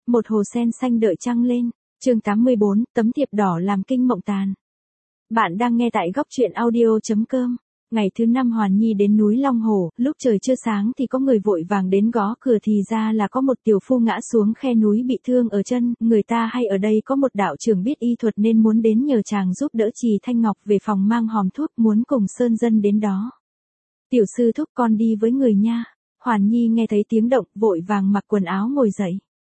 Một hồ sen xanh đợi trăng lên. Chương 84, tấm thiệp đỏ làm kinh mộng tàn. Bạn đang nghe tại góc truyện audio.com. Ngày thứ 5 Hoàn Nhi đến núi Long Hồ, lúc trời chưa sáng thì có người vội vàng đến gõ cửa thì ra là có một tiểu phu ngã xuống khe núi bị thương ở chân, người ta hay ở đây có một đạo trưởng biết y thuật nên muốn đến nhờ chàng giúp đỡ Trì Thanh Ngọc về phòng mang hòm thuốc muốn cùng sơn dân đến đó. Tiểu sư thúc con đi với người nha. Hoàn Nhi nghe thấy tiếng động, vội vàng mặc quần áo ngồi dậy.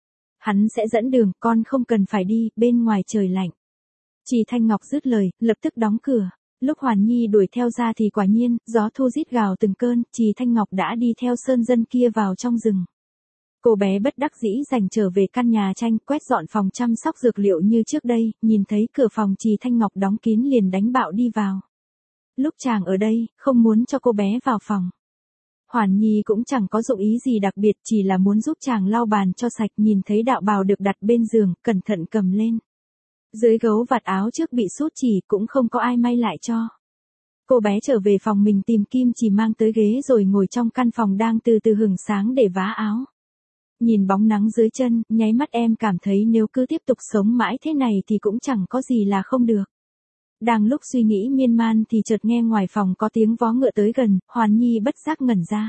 Hắn sẽ dẫn đường, con không cần phải đi, bên ngoài trời lạnh. Trì Thanh Ngọc dứt lời, lập tức đóng cửa. Lúc Hoàn Nhi đuổi theo ra thì quả nhiên, gió thu rít gào từng cơn, Trì Thanh Ngọc đã đi theo sơn dân kia vào trong rừng. Cô bé bất đắc dĩ giành trở về căn nhà tranh, quét dọn phòng chăm sóc dược liệu như trước đây, nhìn thấy cửa phòng Trì Thanh Ngọc đóng kín liền đánh bạo đi vào. Lúc chàng ở đây, không muốn cho cô bé vào phòng. Hoàn Nhi cũng chẳng có dụng ý gì đặc biệt, chỉ là muốn giúp chàng lau bàn cho sạch, nhìn thấy đạo bào được đặt bên giường, cẩn thận cầm lên. Dưới gấu vạt áo trước bị sút chỉ, cũng không có ai may lại cho. Cô bé trở về phòng mình tìm kim chỉ mang tới ghế rồi ngồi trong căn phòng đang từ từ hửng sáng để vá áo. Nhìn bóng nắng dưới chân, nháy mắt em cảm thấy nếu cứ tiếp tục sống mãi thế này thì cũng chẳng có gì là không được. Đang lúc suy nghĩ miên man thì chợt nghe ngoài phòng có tiếng vó ngựa tới gần, Hoàn Nhi bất giác ngẩn ra.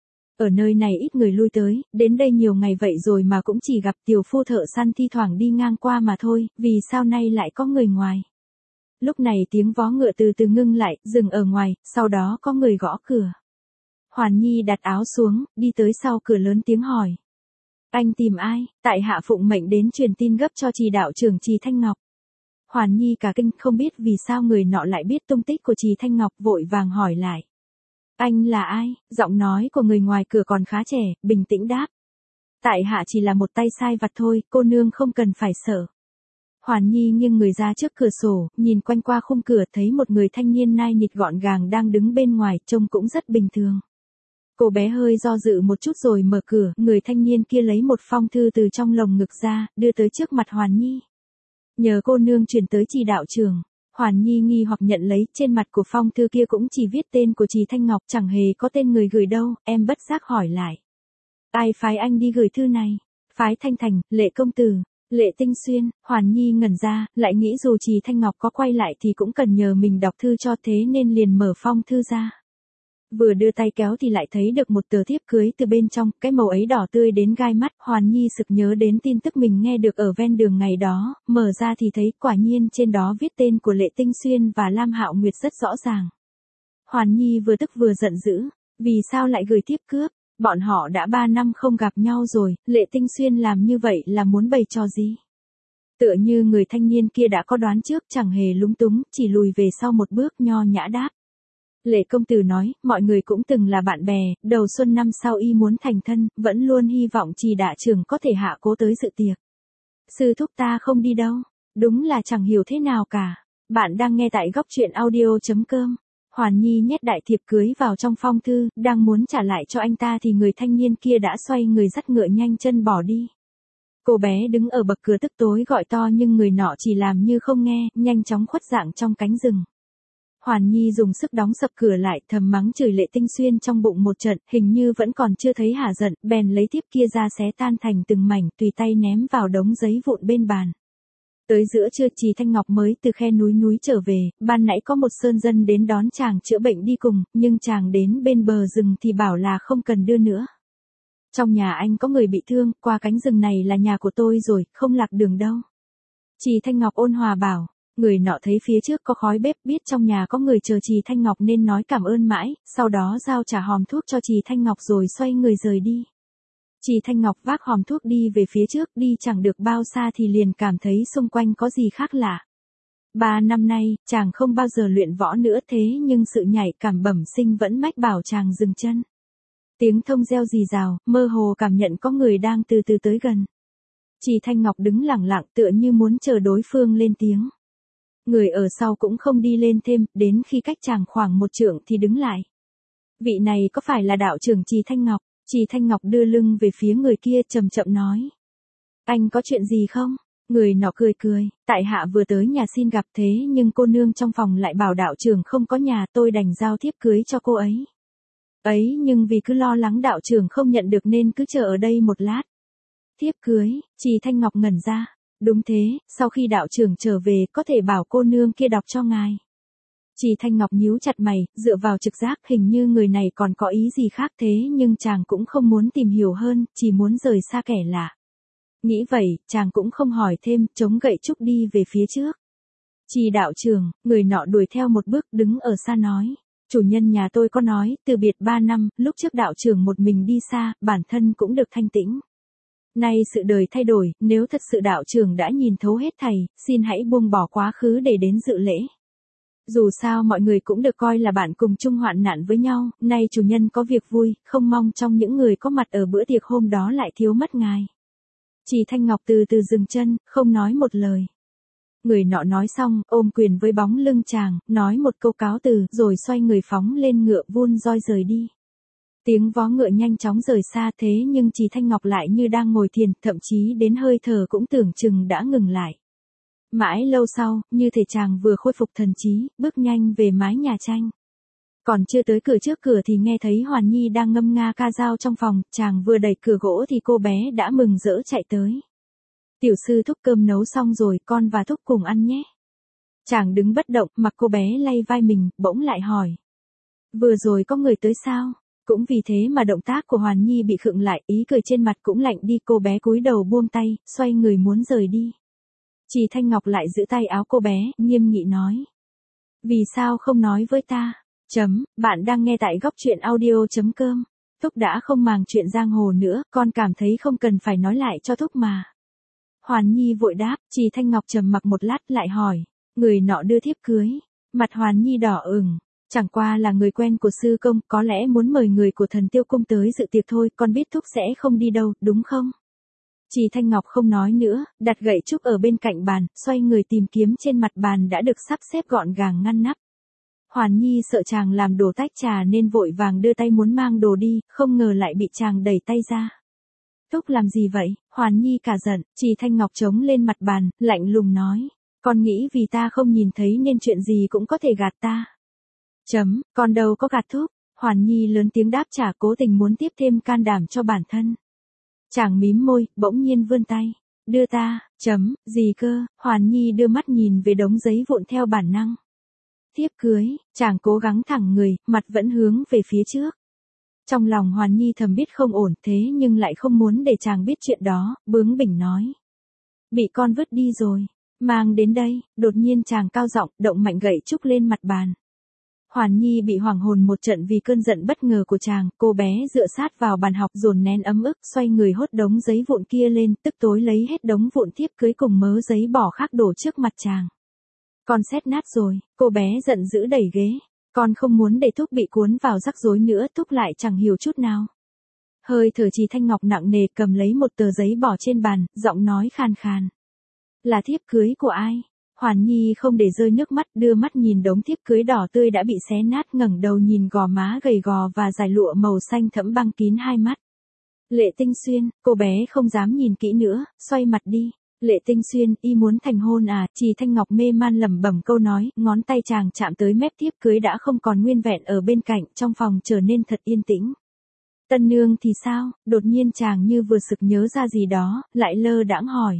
Ở nơi này ít người lui tới, đến đây nhiều ngày vậy rồi mà cũng chỉ gặp tiểu phu thợ săn thi thoảng đi ngang qua mà thôi, vì sao nay lại có người ngoài. Lúc này tiếng vó ngựa từ từ ngưng lại, dừng ở ngoài, sau đó có người gõ cửa. Hoàn Nhi đặt áo xuống, đi tới sau cửa lớn tiếng hỏi. Anh tìm ai? Tại hạ phụng mệnh đến truyền tin gấp cho Trì đạo trưởng Trì Thanh Ngọc. Hoàn Nhi cả kinh, không biết vì sao người nọ lại biết tung tích của Trì Thanh Ngọc, vội vàng hỏi lại. Anh là ai? Giọng nói của người ngoài cửa còn khá trẻ, bình tĩnh đáp. Tại hạ chỉ là một tay sai vặt thôi, cô nương không cần phải sợ. Hoàn Nhi nghiêng người ra trước cửa sổ, nhìn quanh qua khung cửa thấy một người thanh niên nai nịt gọn gàng đang đứng bên ngoài, trông cũng rất bình thường. Cô bé hơi do dự một chút rồi mở cửa, người thanh niên kia lấy một phong thư từ trong lồng ngực ra, đưa tới trước mặt Hoàn Nhi. Nhờ cô nương chuyển tới Trì đạo trưởng. Hoàn Nhi nghi hoặc nhận lấy, trên mặt của phong thư kia cũng chỉ viết tên của Trì Thanh Ngọc, chẳng hề có tên người gửi đâu, em bất giác hỏi lại. Ai phái anh đi gửi thư này? Phái Thanh Thành, Lệ công tử, Lệ Tinh Xuyên. Hoàn Nhi ngẩn ra, lại nghĩ dù Trì Thanh Ngọc có quay lại thì cũng cần nhờ mình đọc thư cho, thế nên liền mở phong thư ra. Vừa đưa tay kéo thì lại thấy được một tờ thiếp cưới từ bên trong, cái màu ấy đỏ tươi đến gai mắt. Hoàn Nhi sực nhớ đến tin tức mình nghe được ở ven đường ngày đó, mở ra thì thấy quả nhiên trên đó viết tên của Lệ Tinh Xuyên và Lam Hạo Nguyệt rất rõ ràng. Hoàn Nhi vừa tức vừa giận dữ, vì sao lại gửi thiếp cướp, bọn họ đã 3 năm không gặp nhau rồi, Lệ Tinh Xuyên làm như vậy là muốn bày trò gì? Tựa như người thanh niên kia đã có đoán trước, chẳng hề lúng túng, chỉ lùi về sau một bước nho nhã đáp. Lệ công tử nói, mọi người cũng từng là bạn bè, đầu xuân năm sau y muốn thành thân, vẫn luôn hy vọng Trì đạo trưởng có thể hạ cố tới dự tiệc. Sư thúc ta không đi đâu, đúng là chẳng hiểu thế nào cả. Bạn đang nghe tại góc truyện audio.com. Hoàn Nhi nhét đại thiệp cưới vào trong phong thư, đang muốn trả lại cho anh ta thì người thanh niên kia đã xoay người dắt ngựa nhanh chân bỏ đi. Cô bé đứng ở bậc cửa tức tối gọi to nhưng người nọ chỉ làm như không nghe, nhanh chóng khuất dạng trong cánh rừng. Hoàn Nhi dùng sức đóng sập cửa lại, thầm mắng chửi Lệ Tinh Xuyên trong bụng một trận, hình như vẫn còn chưa thấy hả giận, bèn lấy thiếp kia ra xé tan thành từng mảnh, tùy tay ném vào đống giấy vụn bên bàn. Tới giữa trưa Trì Thanh Ngọc mới từ khe núi trở về, ban nãy có một sơn dân đến đón chàng chữa bệnh đi cùng, nhưng chàng đến bên bờ rừng thì bảo là không cần đưa nữa. Trong nhà anh có người bị thương, qua cánh rừng này là nhà của tôi rồi, không lạc đường đâu. Trì Thanh Ngọc ôn hòa bảo. Người nọ thấy phía trước có khói bếp, biết trong nhà có người chờ Trì Thanh Ngọc nên nói cảm ơn mãi, sau đó giao trả hòm thuốc cho Trì Thanh Ngọc rồi xoay người rời đi. Trì Thanh Ngọc vác hòm thuốc đi về phía trước, đi chẳng được bao xa thì liền cảm thấy xung quanh có gì khác lạ. 3 năm nay, chàng không bao giờ luyện võ nữa thế nhưng sự nhạy cảm bẩm sinh vẫn mách bảo chàng dừng chân. Tiếng thông reo rì rào, mơ hồ cảm nhận có người đang từ từ tới gần. Trì Thanh Ngọc đứng lặng lặng tựa như muốn chờ đối phương lên tiếng. Người ở sau cũng không đi lên thêm, đến khi cách chàng khoảng 1 trượng thì đứng lại. Vị này có phải là đạo trưởng Trì Thanh Ngọc? Trì Thanh Ngọc đưa lưng về phía người kia chậm chậm nói. Anh có chuyện gì không? Người nọ cười cười, tại hạ vừa tới nhà xin gặp thế nhưng cô nương trong phòng lại bảo đạo trưởng không có nhà, tôi đành giao thiếp cưới cho cô ấy. Ấy nhưng vì cứ lo lắng đạo trưởng không nhận được nên cứ chờ ở đây một lát. Thiếp cưới, Trì Thanh Ngọc ngẩn ra. Đúng thế, sau khi đạo trưởng trở về có thể bảo cô nương kia đọc cho ngài. Trì Thanh Ngọc nhíu chặt mày, dựa vào trực giác hình như người này còn có ý gì khác thế nhưng chàng cũng không muốn tìm hiểu hơn, chỉ muốn rời xa kẻ lạ. Nghĩ vậy, chàng cũng không hỏi thêm, chống gậy trúc đi về phía trước. Trì đạo trưởng, người nọ đuổi theo một bước đứng ở xa nói. Chủ nhân nhà tôi có nói, từ biệt 3 năm, lúc trước đạo trưởng một mình đi xa, bản thân cũng được thanh tĩnh. Nay sự đời thay đổi, nếu thật sự đạo trưởng đã nhìn thấu hết thảy, xin hãy buông bỏ quá khứ để đến dự lễ. Dù sao mọi người cũng được coi là bạn cùng chung hoạn nạn với nhau, nay chủ nhân có việc vui, không mong trong những người có mặt ở bữa tiệc hôm đó lại thiếu mất ngài. Trì Thanh Ngọc từ từ dừng chân, không nói một lời. Người nọ nói xong, ôm quyền với bóng lưng chàng, nói một câu cáo từ, rồi xoay người phóng lên ngựa vun roi rời đi. Tiếng vó ngựa nhanh chóng rời xa thế nhưng Trì Thanh Ngọc lại như đang ngồi thiền, thậm chí đến hơi thở cũng tưởng chừng đã ngừng lại. Mãi lâu sau, như thể chàng vừa khôi phục thần trí, bước nhanh về mái nhà tranh. Còn chưa tới cửa trước cửa thì nghe thấy Hoàn Nhi đang ngâm nga ca dao trong phòng, chàng vừa đẩy cửa gỗ thì cô bé đã mừng rỡ chạy tới. Tiểu sư thúc cơm nấu xong rồi, con và thúc cùng ăn nhé. Chàng đứng bất động, mặc cô bé lay vai mình, bỗng lại hỏi. Vừa rồi có người tới sao? Cũng vì thế mà động tác của Hoàn Nhi bị khựng lại, ý cười trên mặt cũng lạnh đi, cô bé cúi đầu buông tay, xoay người muốn rời đi. Trì Thanh Ngọc lại giữ tay áo cô bé, nghiêm nghị nói. Vì sao không nói với ta? Bạn đang nghe tại góc truyện audio.com. Thúc đã không màng chuyện giang hồ nữa, con cảm thấy không cần phải nói lại cho thúc mà. Hoàn Nhi vội đáp, Trì Thanh Ngọc trầm mặc một lát lại hỏi. Người nọ đưa thiếp cưới. Mặt Hoàn Nhi đỏ ửng. Chẳng qua là người quen của sư công, có lẽ muốn mời người của Thần Tiêu Cung tới dự tiệc thôi, con biết thúc sẽ không đi đâu, đúng không? Trì Thanh Ngọc không nói nữa, đặt gậy trúc ở bên cạnh bàn, xoay người tìm kiếm trên mặt bàn đã được sắp xếp gọn gàng ngăn nắp. Hoàn Nhi sợ chàng làm đổ tách trà nên vội vàng đưa tay muốn mang đồ đi, không ngờ lại bị chàng đẩy tay ra. Thúc làm gì vậy? Hoàn Nhi cả giận, Trì Thanh Ngọc chống lên mặt bàn, lạnh lùng nói. Con nghĩ vì ta không nhìn thấy nên chuyện gì cũng có thể gạt ta. Con đâu có gạt thúc. Hoàn Nhi lớn tiếng đáp trả, cố tình muốn tiếp thêm can đảm cho bản thân. Chàng mím môi, bỗng nhiên vươn tay. Đưa ta. Gì cơ? Hoàn Nhi đưa mắt nhìn về đống giấy vụn theo bản năng. Thiếp cưới, chàng cố gắng thẳng người, mặt vẫn hướng về phía trước. Trong lòng Hoàn Nhi thầm biết không ổn thế nhưng lại không muốn để chàng biết chuyện đó, bướng bỉnh nói. Bị con vứt đi rồi, mang đến đây, đột nhiên chàng cao giọng, động mạnh gậy trúc lên mặt bàn. Hoàn Nhi bị hoảng hồn một trận vì cơn giận bất ngờ của chàng, cô bé dựa sát vào bàn học dồn nén ấm ức, xoay người hốt đống giấy vụn kia lên, tức tối lấy hết đống vụn thiếp cưới cùng mớ giấy bỏ khác đổ trước mặt chàng. Con xét nát rồi, cô bé giận dữ đẩy ghế. Con không muốn để thúc bị cuốn vào rắc rối nữa, thúc lại chẳng hiểu chút nào. Hơi thở Trì Thanh Ngọc nặng nề cầm lấy một tờ giấy bỏ trên bàn, giọng nói khàn khàn. Là thiếp cưới của ai? Hoàn Nhi không để rơi nước mắt, đưa mắt nhìn đống thiếp cưới đỏ tươi đã bị xé nát, ngẩng đầu nhìn gò má gầy gò và dải lụa màu xanh thẫm băng kín hai mắt. Lệ Tinh Xuyên, cô bé không dám nhìn kỹ nữa, xoay mặt đi. Lệ Tinh Xuyên, y muốn thành hôn à? Trì Thanh Ngọc mê man lẩm bẩm câu nói, ngón tay chàng chạm tới mép thiếp cưới đã không còn nguyên vẹn ở bên cạnh, trong phòng trở nên thật yên tĩnh. Tân nương thì sao? Đột nhiên chàng như vừa sực nhớ ra gì đó, lại lơ đãng hỏi.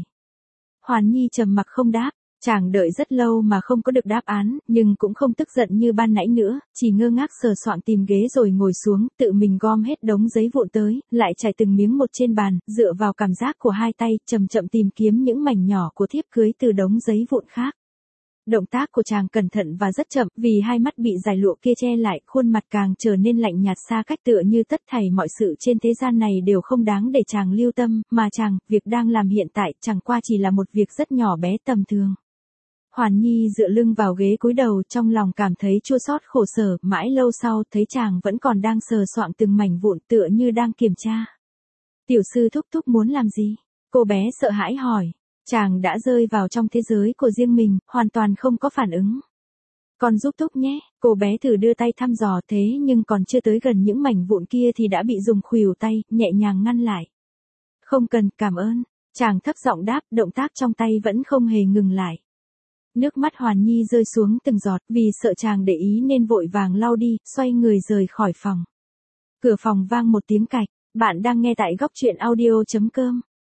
Hoàn Nhi trầm mặc không đáp. Chàng đợi rất lâu mà không có được đáp án, nhưng cũng không tức giận như ban nãy nữa, chỉ ngơ ngác sờ soạng tìm ghế rồi ngồi xuống, tự mình gom hết đống giấy vụn tới, lại trải từng miếng một trên bàn, dựa vào cảm giác của hai tay, chậm chậm tìm kiếm những mảnh nhỏ của thiếp cưới từ đống giấy vụn khác. Động tác của chàng cẩn thận và rất chậm, vì hai mắt bị dải lụa kia che lại, khuôn mặt càng trở nên lạnh nhạt xa cách, tựa như tất thảy mọi sự trên thế gian này đều không đáng để chàng lưu tâm, mà chàng, việc đang làm hiện tại, chẳng qua chỉ là một việc rất nhỏ bé tầm thường. Hoàn Nhi dựa lưng vào ghế cúi đầu, trong lòng cảm thấy chua xót khổ sở, mãi lâu sau thấy chàng vẫn còn đang sờ soạng từng mảnh vụn tựa như đang kiểm tra. Tiểu sư thúc thúc muốn làm gì? Cô bé sợ hãi hỏi. Chàng đã rơi vào trong thế giới của riêng mình, hoàn toàn không có phản ứng. Con giúp thúc nhé, cô bé thử đưa tay thăm dò thế nhưng còn chưa tới gần những mảnh vụn kia thì đã bị dùng khuỷu tay, nhẹ nhàng ngăn lại. Không cần, cảm ơn. Chàng thấp giọng đáp, động tác trong tay vẫn không hề ngừng lại. Nước mắt Hoàn Nhi rơi xuống từng giọt, vì sợ chàng để ý nên vội vàng lau đi, xoay người rời khỏi phòng. Cửa phòng vang một tiếng cạch, bạn đang nghe tại góc truyện audio.com.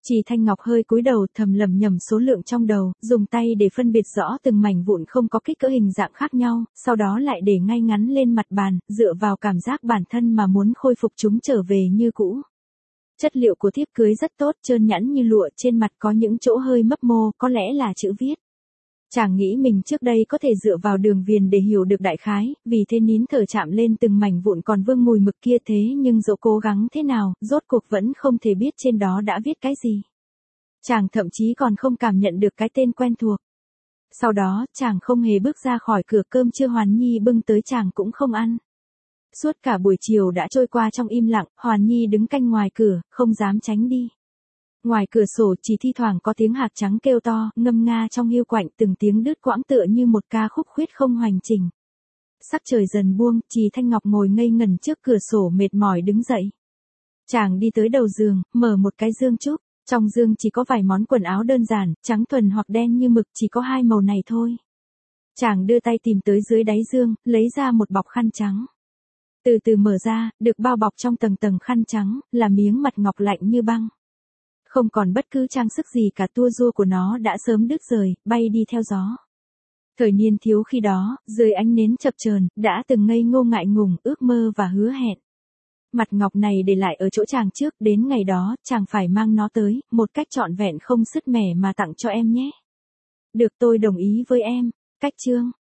Trì Thanh Ngọc hơi cúi đầu thầm lẩm nhẩm số lượng trong đầu, dùng tay để phân biệt rõ từng mảnh vụn không có kích cỡ hình dạng khác nhau, sau đó lại để ngay ngắn lên mặt bàn, dựa vào cảm giác bản thân mà muốn khôi phục chúng trở về như cũ. Chất liệu của thiếp cưới rất tốt, trơn nhẵn như lụa, trên mặt có những chỗ hơi mấp mô, có lẽ là chữ viết. Chàng nghĩ mình trước đây có thể dựa vào đường viền để hiểu được đại khái, vì thế nín thở chạm lên từng mảnh vụn còn vương mùi mực kia, thế nhưng dẫu cố gắng thế nào, rốt cuộc vẫn không thể biết trên đó đã viết cái gì. Chàng thậm chí còn không cảm nhận được cái tên quen thuộc. Sau đó, chàng không hề bước ra khỏi cửa, cơm trưa Hoàn Nhi bưng tới chàng cũng không ăn. Suốt cả buổi chiều đã trôi qua trong im lặng, Hoàn Nhi đứng canh ngoài cửa, không dám tránh đi. Ngoài cửa sổ chỉ thi thoảng có tiếng hạc trắng kêu to, ngâm nga trong hiu quạnh, từng tiếng đứt quãng tựa như một ca khúc khuyết không hoành chỉnh. Sắc trời dần buông, Trì Thanh Ngọc ngồi ngây ngẩn trước cửa sổ mệt mỏi đứng dậy. Chàng đi tới đầu giường, mở một cái dương trúc, trong dương chỉ có vài món quần áo đơn giản, trắng thuần hoặc đen như mực, chỉ có hai màu này thôi. Chàng đưa tay tìm tới dưới đáy dương, lấy ra một bọc khăn trắng. Từ từ mở ra, được bao bọc trong tầng tầng khăn trắng, là miếng mặt ngọc lạnh như băng. Không còn bất cứ trang sức gì cả, tua rua của nó đã sớm đứt rời, bay đi theo gió. Thời niên thiếu khi đó, dưới ánh nến chập chờn, đã từng ngây ngô ngại ngùng, ước mơ và hứa hẹn. Mặt ngọc này để lại ở chỗ chàng trước, đến ngày đó, chàng phải mang nó tới, một cách trọn vẹn không sứt mẻ mà tặng cho em nhé. Được, tôi đồng ý với em. Cách chương